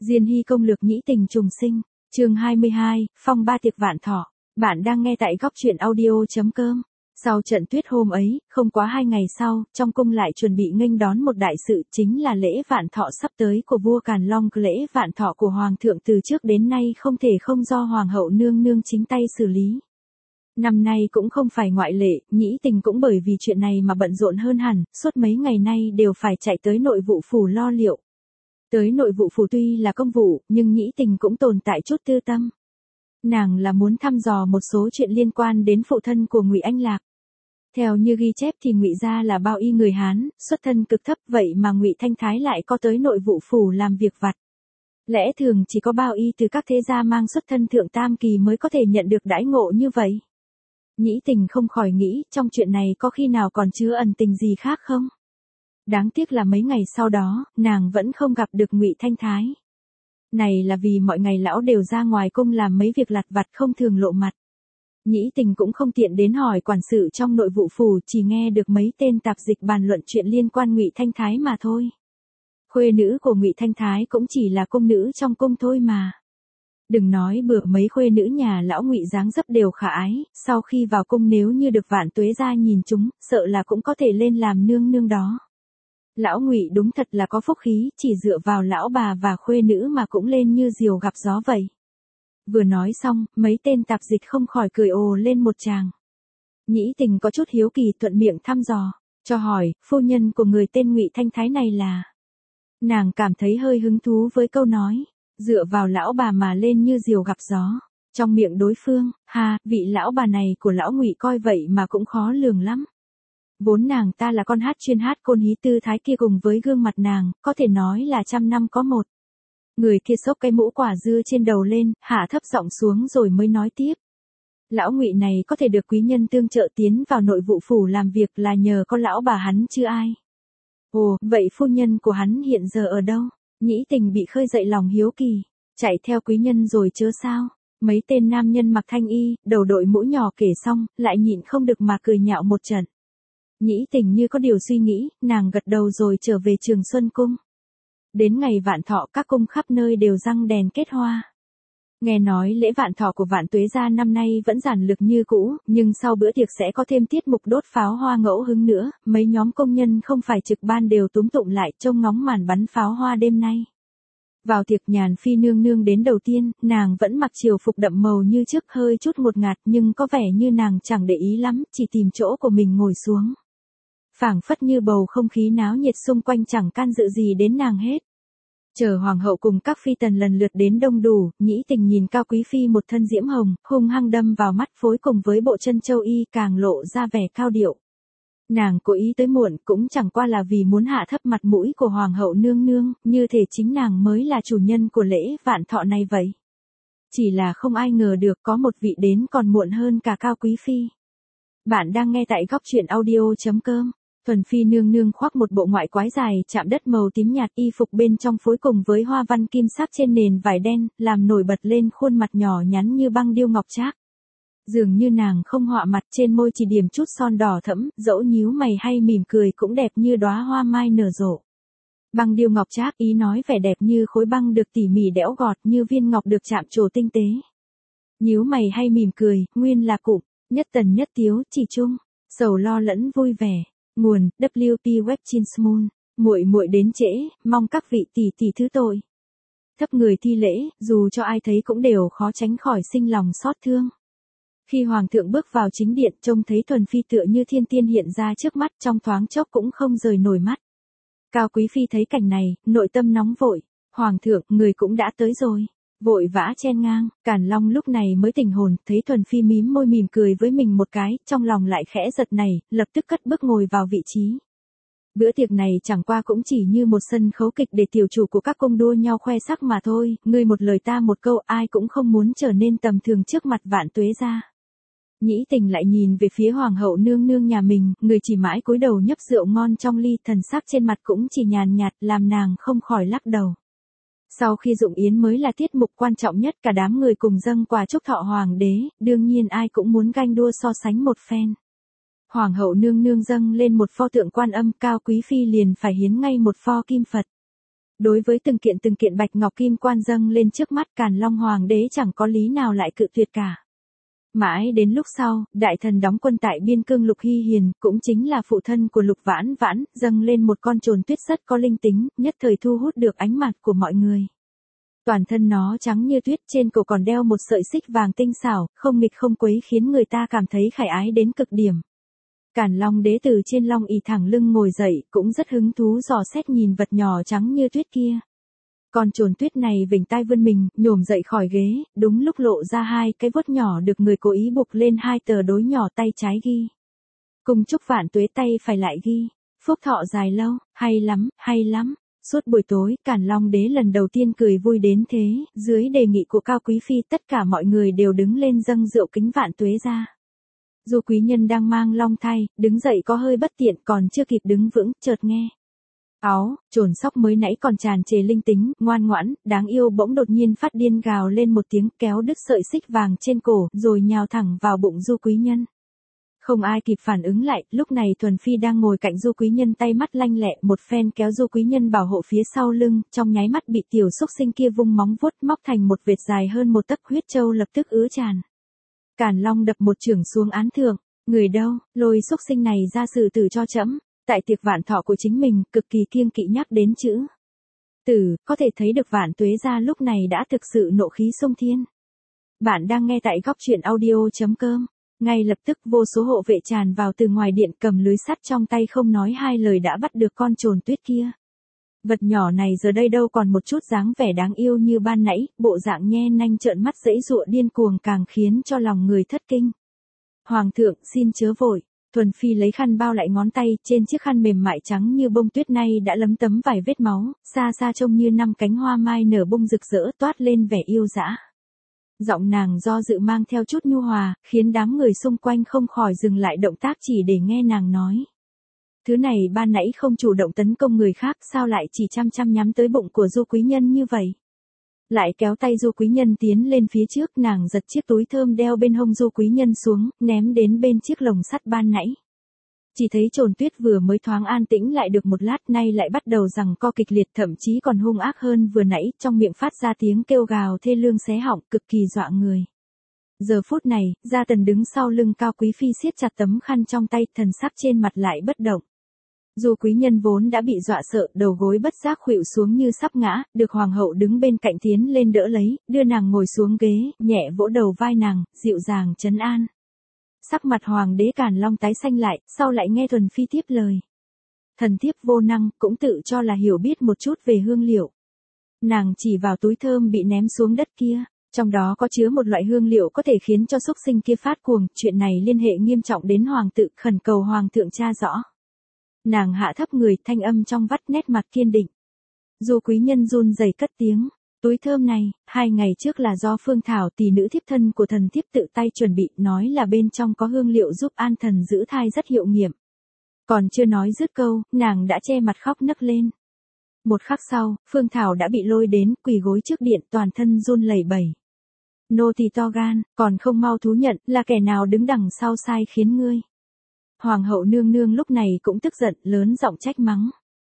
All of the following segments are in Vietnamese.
Diên hy công lược nhĩ tình trùng sinh, chương 22, phong ba tiệc vạn thọ. Bạn đang nghe tại góc truyện audio.com. Sau trận tuyết hôm ấy, không quá 2 ngày sau, trong cung lại chuẩn bị nghênh đón một đại sự, chính là lễ vạn thọ sắp tới của vua Càn Long. Lễ vạn thọ của hoàng thượng từ trước đến nay không thể không do hoàng hậu nương nương chính tay xử lý. Năm nay cũng không phải ngoại lệ, nhĩ tình cũng bởi vì chuyện này mà bận rộn hơn hẳn, suốt mấy ngày nay đều phải chạy tới nội vụ phủ lo liệu. Tới nội vụ phủ tuy là công vụ, nhưng nhĩ tình cũng tồn tại chút tư tâm. Nàng là muốn thăm dò một số chuyện liên quan đến phụ thân của Ngụy Anh Lạc. Theo như ghi chép thì Ngụy gia là bao y người Hán, xuất thân cực thấp, vậy mà Ngụy Thanh Thái lại có tới nội vụ phủ làm việc vặt. Lẽ thường chỉ có bao y từ các thế gia mang xuất thân thượng tam kỳ mới có thể nhận được đãi ngộ như vậy. Nhĩ tình không khỏi nghĩ, trong chuyện này có khi nào còn chứa ẩn tình gì khác không? Đáng tiếc là mấy ngày sau đó, nàng vẫn không gặp được Ngụy Thanh Thái. Này là vì mọi ngày lão đều ra ngoài cung làm mấy việc lặt vặt không thường lộ mặt. Nhĩ tình cũng không tiện đến hỏi quản sự trong nội vụ phủ, chỉ nghe được mấy tên tạp dịch bàn luận chuyện liên quan Ngụy Thanh Thái mà thôi. Khuê nữ của Ngụy Thanh Thái cũng chỉ là cung nữ trong cung thôi mà. Đừng nói bừa, mấy khuê nữ nhà lão Ngụy dáng dấp đều khả ái, sau khi vào cung nếu như được Vạn Tuế gia nhìn chúng, sợ là cũng có thể lên làm nương nương đó. Lão Ngụy đúng thật là có phúc khí, chỉ dựa vào lão bà và khuê nữ mà cũng lên như diều gặp gió vậy. Vừa nói xong, mấy tên tạp dịch không khỏi cười ồ lên một tràng. Nhĩ tình có chút hiếu kỳ thuận miệng thăm dò, cho hỏi, phu nhân của người tên Ngụy Thanh Thái này là... Nàng cảm thấy hơi hứng thú với câu nói, dựa vào lão bà mà lên như diều gặp gió. Trong miệng đối phương, vị lão bà này của lão Ngụy coi vậy mà cũng khó lường lắm. Vốn nàng ta là con hát chuyên hát côn hí tư thái kia, cùng với gương mặt nàng, có thể nói là 100 năm có một. Người kia xốc cái mũ quả dưa trên đầu lên, hạ thấp giọng xuống rồi mới nói tiếp. Lão Ngụy này có thể được quý nhân tương trợ tiến vào nội vụ phủ làm việc là nhờ có lão bà hắn chứ ai. Ồ, vậy phu nhân của hắn hiện giờ ở đâu? Nhĩ tình bị khơi dậy lòng hiếu kỳ. Chạy theo quý nhân rồi chớ sao? Mấy tên nam nhân mặc thanh y, đầu đội mũ nhỏ kể xong, lại nhịn không được mà cười nhạo một trận. Nhĩ tình như có điều suy nghĩ, nàng gật đầu rồi trở về Trường Xuân Cung. Đến ngày vạn thọ các cung khắp nơi đều răng đèn kết hoa. Nghe nói lễ vạn thọ của Vạn Tuế gia năm nay vẫn giản lược như cũ, nhưng sau bữa tiệc sẽ có thêm tiết mục đốt pháo hoa ngẫu hứng nữa, mấy nhóm công nhân không phải trực ban đều túm tụm lại trông ngóng màn bắn pháo hoa đêm nay. Vào tiệc Nhàn Phi nương nương đến đầu tiên, nàng vẫn mặc triều phục đậm màu như trước, hơi chút ngột ngạt nhưng có vẻ như nàng chẳng để ý lắm, chỉ tìm chỗ của mình ngồi xuống. Phảng phất như bầu không khí náo nhiệt xung quanh chẳng can dự gì đến nàng hết. Chờ hoàng hậu cùng các phi tần lần lượt đến đông đủ, nhĩ tình nhìn Cao Quý Phi một thân diễm hồng, hung hăng đâm vào mắt, phối cùng với bộ chân châu y càng lộ ra vẻ cao điệu. Nàng cố ý tới muộn cũng chẳng qua là vì muốn hạ thấp mặt mũi của hoàng hậu nương nương, như thể chính nàng mới là chủ nhân của lễ vạn thọ này vậy. Chỉ là không ai ngờ được có một vị đến còn muộn hơn cả Cao Quý Phi. Bạn đang nghe tại góc truyện audio.com. Thuần Phi nương nương khoác một bộ ngoại quái dài chạm đất màu tím nhạt, y phục bên trong phối cùng với hoa văn kim sắc trên nền vải đen, làm nổi bật lên khuôn mặt nhỏ nhắn như băng điêu ngọc trác. Dường như nàng không họa mặt, trên môi chỉ điểm chút son đỏ thẫm, dẫu nhíu mày hay mỉm cười cũng đẹp như đóa hoa mai nở rộ. Băng điêu ngọc trác ý nói vẻ đẹp như khối băng được tỉ mỉ đẽo gọt, như viên ngọc được chạm trổ tinh tế. Nhíu mày hay mỉm cười, nguyên là cụm, nhất tần nhất tiếu, chỉ chung, sầu lo lẫn vui vẻ. Nguồn: WP Web Chinsmoon. Muội muội đến trễ, mong các vị tỷ tỷ thứ tội. Thấp người thi lễ, dù cho ai thấy cũng đều khó tránh khỏi sinh lòng xót thương. Khi hoàng thượng bước vào chính điện, trông thấy Thuần Phi tựa như thiên tiên hiện ra trước mắt, trong thoáng chốc cũng không rời nổi mắt. Cao Quý Phi thấy cảnh này, nội tâm nóng vội. Hoàng thượng, người cũng đã tới rồi. Vội vã chen ngang. Càn Long lúc này mới tỉnh hồn, thấy Thuần Phi mím môi mỉm cười với mình một cái, trong lòng lại khẽ giật này, lập tức cất bước ngồi vào vị trí. Bữa tiệc này chẳng qua cũng chỉ như một sân khấu kịch để tiểu chủ của các cung đua nhau khoe sắc mà thôi, ngươi một lời ta một câu, ai cũng không muốn trở nên tầm thường trước mặt Vạn Tuế gia. Nhĩ tình lại nhìn về phía hoàng hậu nương nương nhà mình, người chỉ mãi cúi đầu nhấp rượu ngon trong ly, thần sắc trên mặt cũng chỉ nhàn nhạt, làm nàng không khỏi lắc đầu. Sau khi dụng yến mới là tiết mục quan trọng nhất, cả đám người cùng dâng quà chúc thọ hoàng đế, đương nhiên ai cũng muốn ganh đua so sánh một phen. Hoàng hậu nương nương dâng lên một pho tượng Quan Âm, Cao Quý Phi liền phải hiến ngay một pho kim Phật. Đối với từng kiện bạch ngọc kim quan dâng lên trước mắt Càn Long Hoàng đế chẳng có lý nào lại cự tuyệt cả. Mãi đến lúc sau, đại thần đóng quân tại biên cương Lục Hy Hiền, cũng chính là phụ thân của Lục Vãn Vãn, dâng lên một con trồn tuyết rất có linh tính, nhất thời thu hút được ánh mặt của mọi người. Toàn thân nó trắng như tuyết, trên cổ còn đeo một sợi xích vàng tinh xảo, không nghịch không quấy khiến người ta cảm thấy khải ái đến cực điểm. Càn Long đế từ trên long ỷ thẳng lưng ngồi dậy, cũng rất hứng thú dò xét nhìn vật nhỏ trắng như tuyết kia. Con trồn tuyết này vểnh tai vươn mình, nhổm dậy khỏi ghế, đúng lúc lộ ra hai cái vuốt nhỏ được người cố ý buộc lên hai tờ đối nhỏ, tay trái ghi: cùng chúc vạn tuế, tay phải lại ghi: phúc thọ dài lâu. Hay lắm, hay lắm. Suốt buổi tối, Càn Long đế lần đầu tiên cười vui đến thế, dưới đề nghị của Cao Quý Phi tất cả mọi người đều đứng lên dâng rượu kính vạn tuế ra. Du quý nhân đang mang long thai, đứng dậy có hơi bất tiện, còn chưa kịp đứng vững, chợt nghe: áo, trồn sóc mới nãy còn tràn trề linh tính, ngoan ngoãn, đáng yêu bỗng đột nhiên phát điên gào lên một tiếng, kéo đứt sợi xích vàng trên cổ, rồi nhào thẳng vào bụng Du quý nhân. Không ai kịp phản ứng lại, lúc này Thuần Phi đang ngồi cạnh Du quý nhân, tay mắt lanh lẹ, một phen kéo Du quý nhân bảo hộ phía sau lưng, trong nháy mắt bị tiểu xúc sinh kia vung móng vuốt móc thành một vệt dài hơn một tấc, huyết châu lập tức ứa tràn. Càn Long đập một chưởng xuống án thượng: người đâu, lôi xúc sinh này ra xử tử cho trẫm. Tại tiệc vạn thọ của chính mình, cực kỳ kiêng kỵ nhắc đến chữ tử, có thể thấy được Vạn Tuế gia lúc này đã thực sự nộ khí xung thiên. Bạn đang nghe tại góc truyện audio.com. Ngay lập tức vô số hộ vệ tràn vào từ ngoài điện, cầm lưới sắt trong tay không nói hai lời đã bắt được con trồn tuyết kia. Vật nhỏ này giờ đây đâu còn một chút dáng vẻ đáng yêu như ban nãy, bộ dạng nhe nanh trợn mắt giãy giụa điên cuồng càng khiến cho lòng người thất kinh. Hoàng thượng xin chớ vội. Thuần Phi lấy khăn bao lại ngón tay, trên chiếc khăn mềm mại trắng như bông tuyết nay đã lấm tấm vài vết máu, xa xa trông như 5 cánh hoa mai nở bung rực rỡ, toát lên vẻ yêu dã. Giọng nàng do dự mang theo chút nhu hòa, khiến đám người xung quanh không khỏi dừng lại động tác chỉ để nghe nàng nói. Thứ này ban nãy không chủ động tấn công người khác, sao lại chỉ chăm chăm nhắm tới bụng của Du quý nhân như vậy? Lại kéo tay Du quý nhân tiến lên phía trước, nàng giật chiếc túi thơm đeo bên hông Du quý nhân xuống, ném đến bên chiếc lồng sắt ban nãy. Chỉ thấy trồn tuyết vừa mới thoáng an tĩnh lại được một lát, nay lại bắt đầu giằng co kịch liệt, thậm chí còn hung ác hơn vừa nãy, trong miệng phát ra tiếng kêu gào thê lương xé họng, cực kỳ dọa người. Giờ phút này, Gia Tần đứng sau lưng Cao Quý Phi siết chặt tấm khăn trong tay, thần sắc trên mặt lại bất động. Du quý nhân vốn đã bị dọa sợ, đầu gối bất giác khuỵu xuống như sắp ngã, được hoàng hậu đứng bên cạnh tiến lên đỡ lấy, đưa nàng ngồi xuống ghế, nhẹ vỗ đầu vai nàng, dịu dàng trấn an. Sắc mặt hoàng đế Càn Long tái xanh lại, sau lại nghe Thuần Phi tiếp lời. Thần thiếp vô năng, cũng tự cho là hiểu biết một chút về hương liệu. Nàng chỉ vào túi thơm bị ném xuống đất kia, trong đó có chứa một loại hương liệu có thể khiến cho xúc sinh kia phát cuồng, chuyện này liên hệ nghiêm trọng đến hoàng tự, khẩn cầu hoàng thượng tra rõ. Nàng hạ thấp người, thanh âm trong vắt, nét mặt kiên định. Du quý nhân run rẩy cất tiếng: túi thơm này, 2 ngày trước là do Phương Thảo, tỷ nữ thiếp thân của thần thiếp tự tay chuẩn bị, nói là bên trong có hương liệu giúp an thần giữ thai rất hiệu nghiệm. Còn chưa nói dứt câu, nàng đã che mặt khóc nấc lên. Một khắc sau, Phương Thảo đã bị lôi đến, quỳ gối trước điện, toàn thân run lẩy bẩy. Nô tỳ to gan, còn không mau thú nhận, là kẻ nào đứng đằng sau sai khiến ngươi? Hoàng hậu nương nương lúc này cũng tức giận, lớn giọng trách mắng.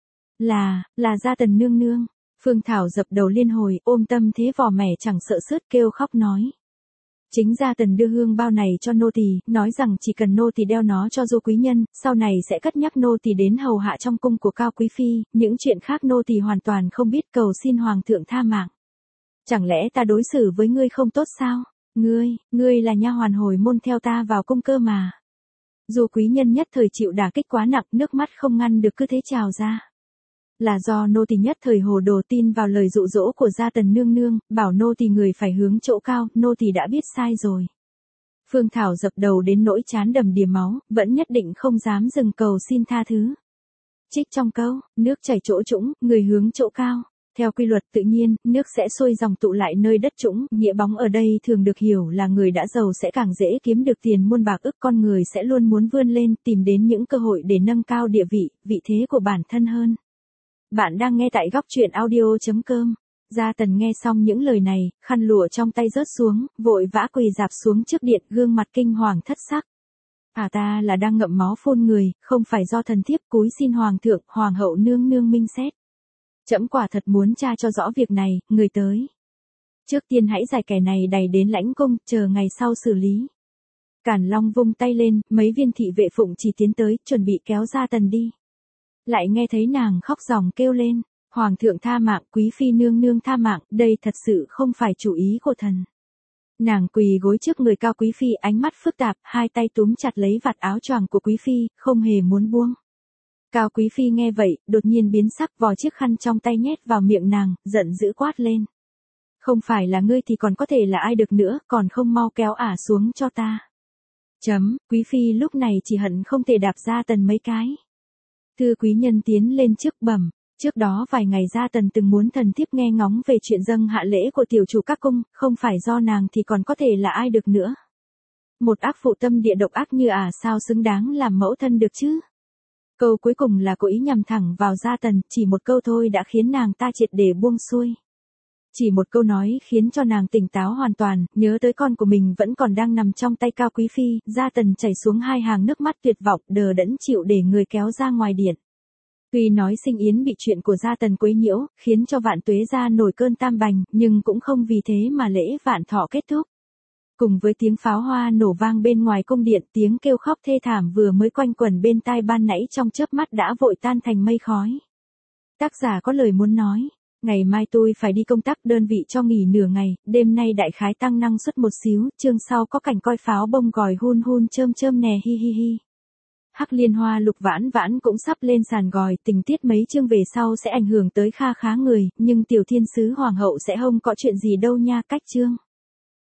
Là Gia Tần nương nương. Phương Thảo dập đầu liên hồi, ôm tâm thế vò mẻ chẳng sợ sướt, kêu khóc nói. Chính Gia Tần đưa hương bao này cho nô tỳ, nói rằng chỉ cần nô tỳ đeo nó cho Du quý nhân, sau này sẽ cất nhắc nô tỳ đến hầu hạ trong cung của Cao Quý Phi, những chuyện khác nô tỳ hoàn toàn không biết, cầu xin hoàng thượng tha mạng. Chẳng lẽ ta đối xử với ngươi không tốt sao? Ngươi là nha hoàn hồi môn theo ta vào cung cơ mà. Du quý nhân nhất thời chịu đả kích quá nặng, nước mắt không ngăn được cứ thế trào ra. Là do nô tỳ nhất thời hồ đồ tin vào lời dụ dỗ của Gia Tần nương nương, bảo nô tỳ người phải hướng chỗ cao, nô tỳ đã biết sai rồi. Phương Thảo dập đầu đến nỗi trán đầm đìa máu, vẫn nhất định không dám dừng cầu xin tha thứ. Trích trong câu, nước chảy chỗ trũng, người hướng chỗ cao. Theo quy luật tự nhiên, nước sẽ xuôi dòng tụ lại nơi đất trũng, nghĩa bóng ở đây thường được hiểu là người đã giàu sẽ càng dễ kiếm được tiền muôn bạc, ức con người sẽ luôn muốn vươn lên, tìm đến những cơ hội để nâng cao địa vị, vị thế của bản thân hơn. Bạn đang nghe tại góc truyện audio.com. Gia Tần nghe xong những lời này, khăn lụa trong tay rớt xuống, vội vã quỳ rạp xuống trước điện, gương mặt kinh hoàng thất sắc. Ta là đang ngậm máu phun người, không phải do thần thiếp, cúi xin hoàng thượng, hoàng hậu nương nương minh xét. Trẫm quả thật muốn tra cho rõ việc này, người tới. Trước tiên hãy giải kẻ này đày đến lãnh cung, chờ ngày sau xử lý. Càn Long vung tay lên, mấy viên thị vệ phụng chỉ tiến tới, chuẩn bị kéo Gia Tần đi. Lại nghe thấy nàng khóc ròng kêu lên, Hoàng thượng tha mạng, quý phi nương nương tha mạng, đây thật sự không phải chủ ý của thần. Nàng quỳ gối trước người Cao quý phi, ánh mắt phức tạp, hai tay túm chặt lấy vạt áo choàng của quý phi, không hề muốn buông. Cao quý phi nghe vậy, đột nhiên biến sắc, vò chiếc khăn trong tay nhét vào miệng nàng, giận dữ quát lên. Không phải là ngươi thì còn có thể là ai được nữa, còn không mau kéo ả xuống cho ta. Quý phi lúc này chỉ hận không thể đạp Gia Tần mấy cái. Thư quý nhân tiến lên trước bẩm, trước đó vài ngày Gia Tần từng muốn thần thiếp nghe ngóng về chuyện dâng hạ lễ của tiểu chủ các cung, không phải do nàng thì còn có thể là ai được nữa. Một ác phụ tâm địa độc ác như ả sao xứng đáng làm mẫu thân được chứ? Câu cuối cùng là cố ý nhằm thẳng vào Gia Tần, chỉ một câu thôi đã khiến nàng ta triệt để buông xuôi. Chỉ một câu nói khiến cho nàng tỉnh táo hoàn toàn, nhớ tới con của mình vẫn còn đang nằm trong tay Cao quý phi, Gia Tần chảy xuống hai hàng nước mắt tuyệt vọng, đờ đẫn chịu để người kéo ra ngoài điện. Tuy nói Sinh Yến bị chuyện của Gia Tần quấy nhiễu, khiến cho Vạn Tuế gia nổi cơn tam bành, nhưng cũng không vì thế mà lễ vạn thọ kết thúc. Cùng với tiếng pháo hoa nổ vang bên ngoài cung điện, tiếng kêu khóc thê thảm vừa mới quanh quẩn bên tai ban nãy trong chớp mắt đã vội tan thành mây khói. Tác giả có lời muốn nói. Ngày mai tôi phải đi công tác, đơn vị cho nghỉ nửa ngày, đêm nay đại khái tăng năng suất một xíu, chương sau có cảnh coi pháo bông gòi hun hun chơm chơm nè hi hi hi. Hắc Liên Hoa Lục Vãn Vãn cũng sắp lên sàn gòi, tình tiết mấy chương về sau sẽ ảnh hưởng tới kha khá người, nhưng tiểu thiên sứ hoàng hậu sẽ không có chuyện gì đâu nha, cách chương.